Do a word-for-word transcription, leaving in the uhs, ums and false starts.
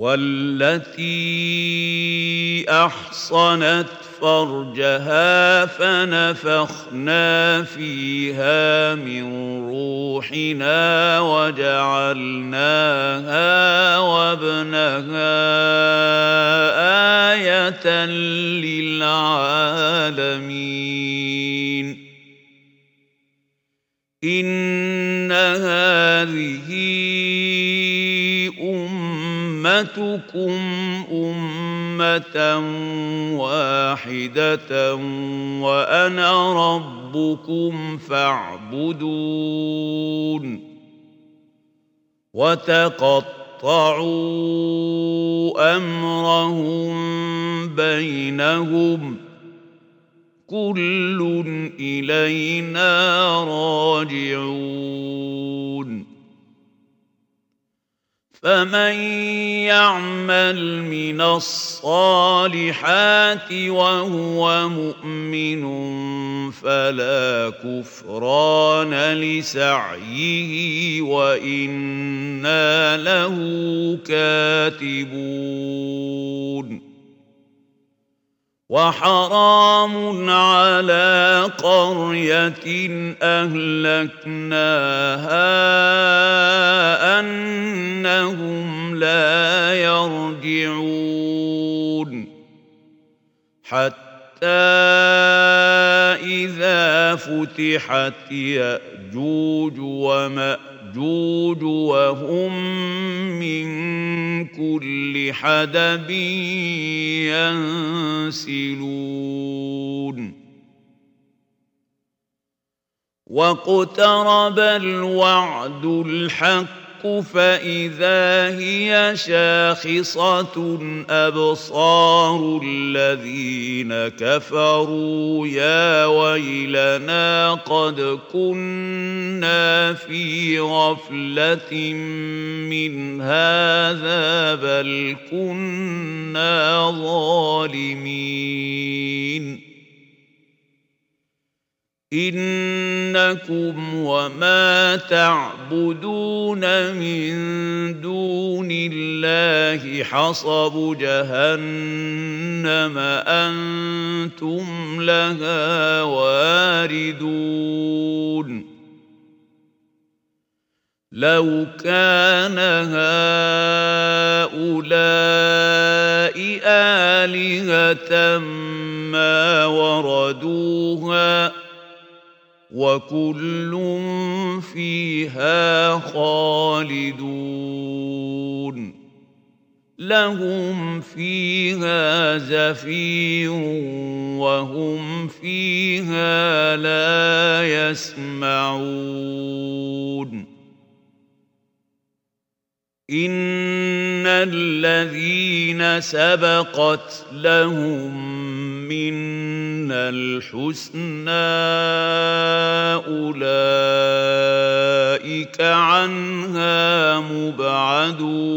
والتي أحصنت فرجها فنفخنا فيها من روحنا وجعلناها وابنها آية للعالمين إن هذه أمتكم أمة واحدة وأنا ربكم فاعبدون وتقطعوا أمرهم بينهم كل إلينا راجعون فمن يعمل من الصالحات وهو مؤمن فلا كفران لسعيه وإنا له كاتبون وحرام على قرية أهلكناها أنهم لا يرجعون حتى إذا فتحت يأجوج ومأجوج وهم من كل حدب ينسلون واقترب الوعد الحق فإذا هي شاخصة أبصار الذين كفروا يا ويلنا قد كنا في غفلة من هذا بل كنا ظالمين إنكم وما تعبدون من دون الله حصب جهنم أنتم لها واردون لو كان هؤلاء آلهة ما وردوها وكل فيها خالدون لهم فيها زفير وهم فيها لا يسمعون إن الذين سبقت لهم منا الحسنى أولئك عنها مبعدون